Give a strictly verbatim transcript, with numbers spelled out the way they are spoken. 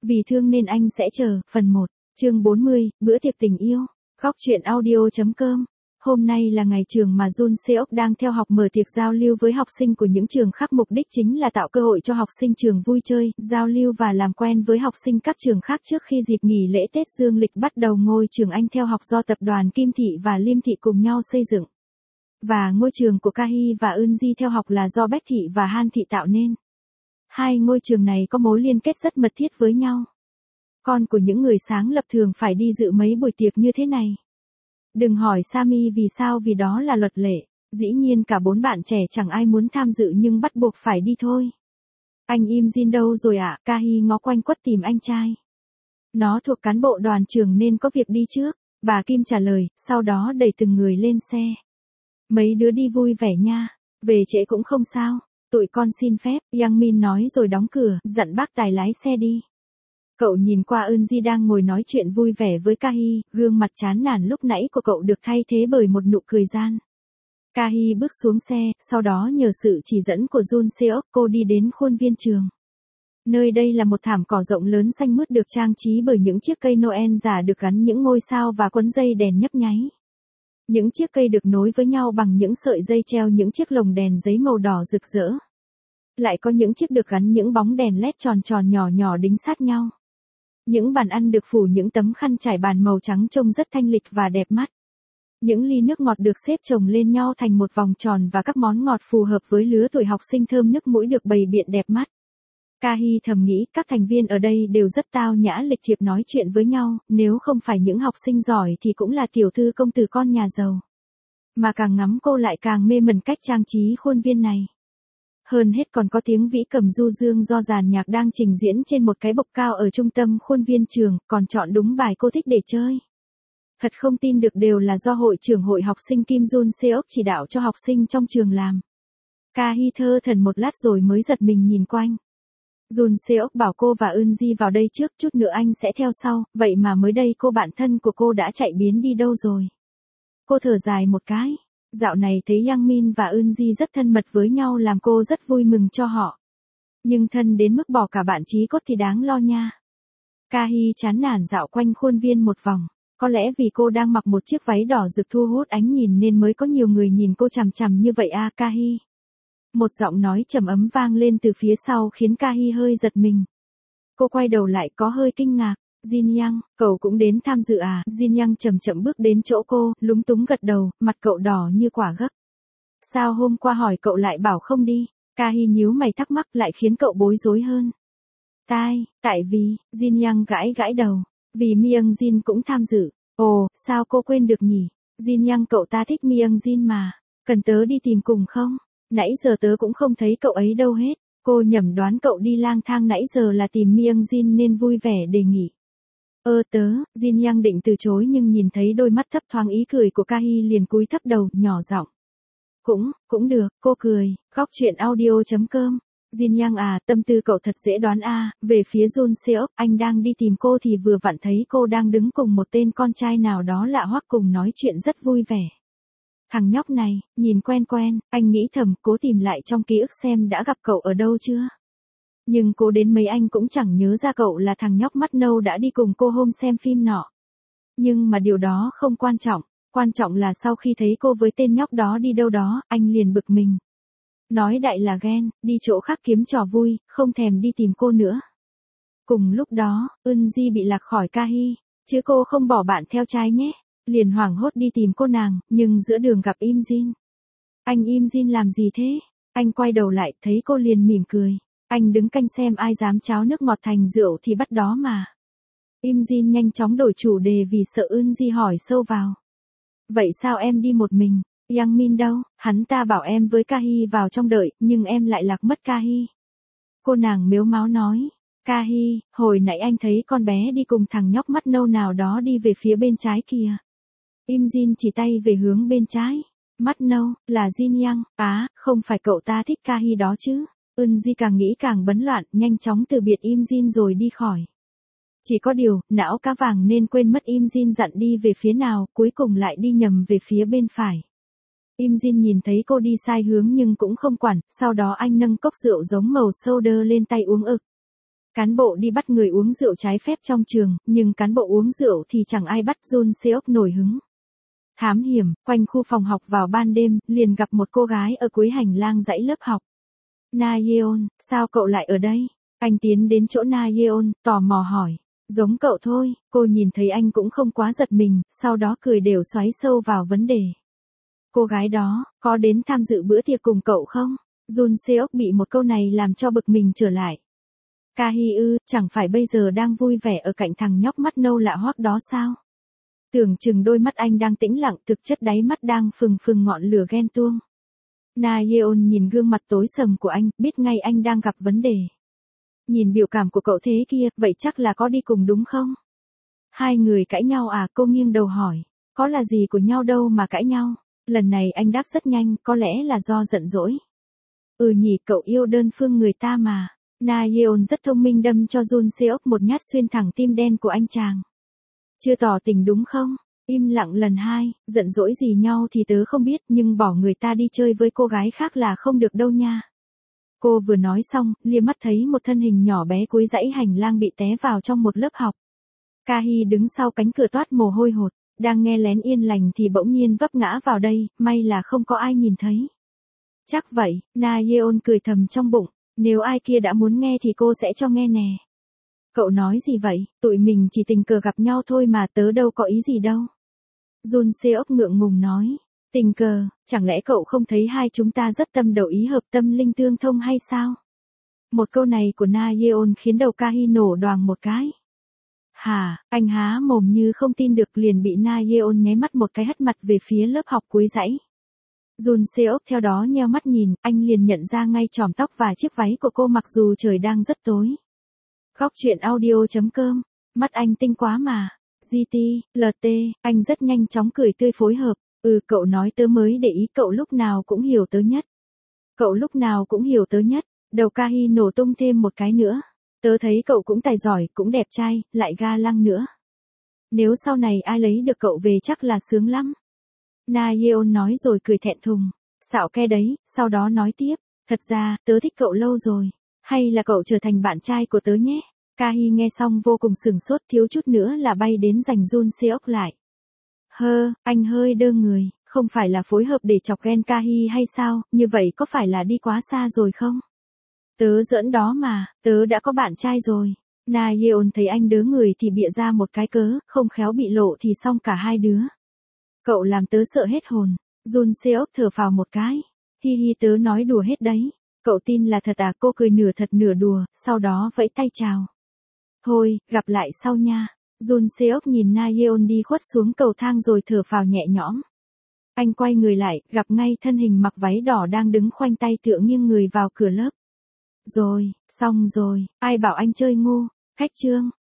Vì thương nên anh sẽ chờ, phần một, chương bốn mươi, bữa tiệc tình yêu. Góc truyện audio.com. Hôm nay là ngày trường mà Jun Seok đang theo học mở tiệc giao lưu với học sinh của những trường khác, mục đích chính là tạo cơ hội cho học sinh trường vui chơi, giao lưu và làm quen với học sinh các trường khác trước khi dịp nghỉ lễ Tết Dương lịch bắt đầu. Ngôi trường anh theo học do tập đoàn Kim Thị và Liêm Thị cùng nhau xây dựng. Và ngôi trường của Kahi và Eunji theo học là do Baek Thị và Han Thị tạo nên. Hai ngôi trường này có mối liên kết rất mật thiết với nhau. Con của những người sáng lập thường phải đi dự mấy buổi tiệc như thế này. Đừng hỏi Sami vì sao, vì đó là luật lệ. Dĩ nhiên cả bốn bạn trẻ chẳng ai muốn tham dự nhưng bắt buộc phải đi thôi. Anh Im Jin đâu rồi ạ? À? Kahi ngó quanh quất tìm anh trai. Nó thuộc cán bộ đoàn trường nên có việc đi trước. Bà Kim trả lời, sau đó đẩy từng người lên xe. Mấy đứa đi vui vẻ nha. Về trễ cũng không sao. Tụi con xin phép, Yang Min nói rồi đóng cửa, dặn bác tài lái xe đi. Cậu nhìn qua Eunji đang ngồi nói chuyện vui vẻ với Kahi, gương mặt chán nản lúc nãy của cậu được thay thế bởi một nụ cười gian. Kahi bước xuống xe, sau đó nhờ sự chỉ dẫn của Jun Seok, cô đi đến khuôn viên trường. Nơi đây là một thảm cỏ rộng lớn xanh mướt được trang trí bởi những chiếc cây Noel giả được gắn những ngôi sao và quấn dây đèn nhấp nháy. Những chiếc cây được nối với nhau bằng những sợi dây treo những chiếc lồng đèn giấy màu đỏ rực rỡ. Lại có những chiếc được gắn những bóng đèn led tròn tròn nhỏ nhỏ đính sát nhau. Những bàn ăn được phủ những tấm khăn trải bàn màu trắng trông rất thanh lịch và đẹp mắt. Những ly nước ngọt được xếp chồng lên nhau thành một vòng tròn và các món ngọt phù hợp với lứa tuổi học sinh thơm nức mũi được bày biện đẹp mắt. Kahi thầm nghĩ các thành viên ở đây đều rất tao nhã lịch thiệp nói chuyện với nhau, nếu không phải những học sinh giỏi thì cũng là tiểu thư công tử con nhà giàu. Mà càng ngắm cô lại càng mê mẩn cách trang trí khuôn viên này. Hơn hết còn có tiếng vĩ cầm du dương do dàn nhạc đang trình diễn trên một cái bục cao ở trung tâm khuôn viên trường, còn chọn đúng bài cô thích để chơi. Thật không tin được đều là do hội trưởng hội học sinh Kim Jun Seok chỉ đạo cho học sinh trong trường làm. Kahi thơ thẩn một lát rồi mới giật mình nhìn quanh. Jun Seok bảo cô và Eunji vào đây trước, chút nữa anh sẽ theo sau, vậy mà mới đây cô bạn thân của cô đã chạy biến đi đâu rồi. Cô thở dài một cái. Dạo này thấy Yang Min và Eunji rất thân mật với nhau làm cô rất vui mừng cho họ. Nhưng thân đến mức bỏ cả bạn chí cốt thì đáng lo nha. Kahi chán nản dạo quanh khuôn viên một vòng. Có lẽ vì cô đang mặc một chiếc váy đỏ rực thu hút ánh nhìn nên mới có nhiều người nhìn cô chằm chằm như vậy à Kahi. Một giọng nói trầm ấm vang lên từ phía sau khiến Kahi hơi giật mình. Cô quay đầu lại có hơi kinh ngạc. Jin Yang, cậu cũng đến tham dự à? Jin Yang chậm chậm bước đến chỗ cô, lúng túng gật đầu, mặt cậu đỏ như quả gấc. Sao hôm qua hỏi cậu lại bảo không đi? Kahi nhíu mày thắc mắc lại khiến cậu bối rối hơn. Tai, tại vì, Jin Yang gãi gãi đầu, vì Myung Jin cũng tham dự. Ồ, sao cô quên được nhỉ? Jin Yang cậu ta thích Myung Jin mà, cần tớ đi tìm cùng không? Nãy giờ tớ cũng không thấy cậu ấy đâu hết. Cô nhẩm đoán cậu đi lang thang nãy giờ là tìm Myung Jin nên vui vẻ đề nghị. Ơ tớ, Jin Yang định từ chối nhưng nhìn thấy đôi mắt thấp thoáng ý cười của Kahi liền cúi thấp đầu, nhỏ giọng. Cũng, cũng được, cô cười, góc truyện audio.com. Jin Yang à, tâm tư cậu thật dễ đoán a. À. Về phía Jun Seok, anh đang đi tìm cô thì vừa vặn thấy cô đang đứng cùng một tên con trai nào đó lạ hoắc cùng nói chuyện rất vui vẻ. Thằng nhóc này, nhìn quen quen, anh nghĩ thầm cố tìm lại trong ký ức xem đã gặp cậu ở đâu chưa. Nhưng cố đến mấy anh cũng chẳng nhớ ra cậu là thằng nhóc mắt nâu đã đi cùng cô hôm xem phim nọ. Nhưng mà điều đó không quan trọng, quan trọng là sau khi thấy cô với tên nhóc đó đi đâu đó, anh liền bực mình. Nói đại là ghen, đi chỗ khác kiếm trò vui, không thèm đi tìm cô nữa. Cùng lúc đó, Eunji bị lạc khỏi Kahi, chứ cô không bỏ bạn theo trai nhé. Liền hoảng hốt đi tìm cô nàng, nhưng giữa đường gặp Im Jin. Anh Im Jin làm gì thế? Anh quay đầu lại, thấy cô liền mỉm cười. Anh đứng canh xem ai dám cháo nước ngọt thành rượu thì bắt đó mà. Im Jin nhanh chóng đổi chủ đề vì sợ Eunji hỏi sâu vào. Vậy sao em đi một mình? Yang Min đâu? Hắn ta bảo em với Kahi vào trong đợi, nhưng em lại lạc mất Kahi. Cô nàng mếu máo nói. Kahi, hồi nãy anh thấy con bé đi cùng thằng nhóc mắt nâu nào đó đi về phía bên trái kìa. Im Jin chỉ tay về hướng bên trái. Mắt nâu, là Jin Yang, á, không phải cậu ta thích Kahi đó chứ. Eunji càng nghĩ càng bấn loạn, nhanh chóng từ biệt Im Jin rồi đi khỏi. Chỉ có điều, não cá vàng nên quên mất Im Jin dặn đi về phía nào, cuối cùng lại đi nhầm về phía bên phải. Im Jin nhìn thấy cô đi sai hướng nhưng cũng không quản, sau đó anh nâng cốc rượu giống màu soda lên tay uống ực. Cán bộ đi bắt người uống rượu trái phép trong trường, nhưng cán bộ uống rượu thì chẳng ai bắt. Jun Seok nổi hứng. Thám hiểm, quanh khu phòng học vào ban đêm, liền gặp một cô gái ở cuối hành lang dãy lớp học. Na Yeon, sao cậu lại ở đây? Anh tiến đến chỗ Na Yeon, tò mò hỏi. Giống cậu thôi, cô nhìn thấy anh cũng không quá giật mình, sau đó cười đều xoáy sâu vào vấn đề. Cô gái đó, có đến tham dự bữa tiệc cùng cậu không? Jun Seok bị một câu này làm cho bực mình trở lại. Ca Hi ư, chẳng phải bây giờ đang vui vẻ ở cạnh thằng nhóc mắt nâu lạ hoắc đó sao? Tưởng chừng đôi mắt anh đang tĩnh lặng, thực chất đáy mắt đang phừng phừng ngọn lửa ghen tuông. Na Yeon nhìn gương mặt tối sầm của anh, biết ngay anh đang gặp vấn đề. Nhìn biểu cảm của cậu thế kia, vậy chắc là có đi cùng đúng không? Hai người cãi nhau à? Cô nghiêng đầu hỏi. Có là gì của nhau đâu mà cãi nhau. Lần này anh đáp rất nhanh, có lẽ là do giận dỗi. Ừ nhỉ, cậu yêu đơn phương người ta mà. Na Yeon rất thông minh đâm cho Jun Seok một nhát xuyên thẳng tim đen của anh chàng. Chưa tỏ tình đúng không? Im lặng lần hai, giận dỗi gì nhau thì tớ không biết, nhưng bỏ người ta đi chơi với cô gái khác là không được đâu nha. Cô vừa nói xong, lia mắt thấy một thân hình nhỏ bé cuối dãy hành lang bị té vào trong một lớp học. Ca Hi đứng sau cánh cửa toát mồ hôi hột, đang nghe lén yên lành thì bỗng nhiên vấp ngã vào đây, may là không có ai nhìn thấy. Chắc vậy, Na Yeon cười thầm trong bụng, nếu ai kia đã muốn nghe thì cô sẽ cho nghe nè. Cậu nói gì vậy, tụi mình chỉ tình cờ gặp nhau thôi mà, tớ đâu có ý gì đâu. Jun Seok ngượng ngùng nói, tình cờ, chẳng lẽ cậu không thấy hai chúng ta rất tâm đầu ý hợp, tâm linh tương thông hay sao? Một câu này của Na Yeon khiến đầu Ca Hi nổ đoàng một cái. Hả, anh há mồm như không tin được, liền bị Na Yeon nháy mắt một cái hất mặt về phía lớp học cuối dãy. Jun Seok theo đó nheo mắt nhìn, anh liền nhận ra ngay chòm tóc và chiếc váy của cô mặc dù trời đang rất tối. Góc truyện audio chấm com, mắt anh tinh quá mà. giê tê, lờ tê, anh rất nhanh chóng cười tươi phối hợp. Ừ, cậu nói tớ mới để ý, cậu lúc nào cũng hiểu tớ nhất. Cậu lúc nào cũng hiểu tớ nhất. Đầu Ca Hi nổ tung thêm một cái nữa. Tớ thấy cậu cũng tài giỏi, cũng đẹp trai, lại ga lăng nữa. Nếu sau này ai lấy được cậu về chắc là sướng lắm. Na Yeon nói rồi cười thẹn thùng. Xạo ke đấy, sau đó nói tiếp. Thật ra, tớ thích cậu lâu rồi. Hay là cậu trở thành bạn trai của tớ nhé. Ca Hi nghe xong vô cùng sửng sốt, thiếu chút nữa là bay đến giành Jun Seok lại. Hơ, anh hơi đơ người, không phải là phối hợp để chọc ghen Ca Hi hay sao, như vậy có phải là đi quá xa rồi không? Tớ giỡn đó mà, tớ đã có bạn trai rồi. Na Yeon thấy anh đớ người thì bịa ra một cái cớ, không khéo bị lộ thì xong cả hai đứa. Cậu làm tớ sợ hết hồn. Jun Seok thở phào một cái. Hi hi, tớ nói đùa hết đấy. Cậu tin là thật à? Cô cười nửa thật nửa đùa, sau đó vẫy tay chào. Thôi, gặp lại sau nha. Jun Seok nhìn Na Yeon đi khuất xuống cầu thang rồi thở phào nhẹ nhõm. Anh quay người lại, gặp ngay thân hình mặc váy đỏ đang đứng khoanh tay tựa nghiêng người vào cửa lớp. Rồi, xong rồi, ai bảo anh chơi ngu. Khách trương.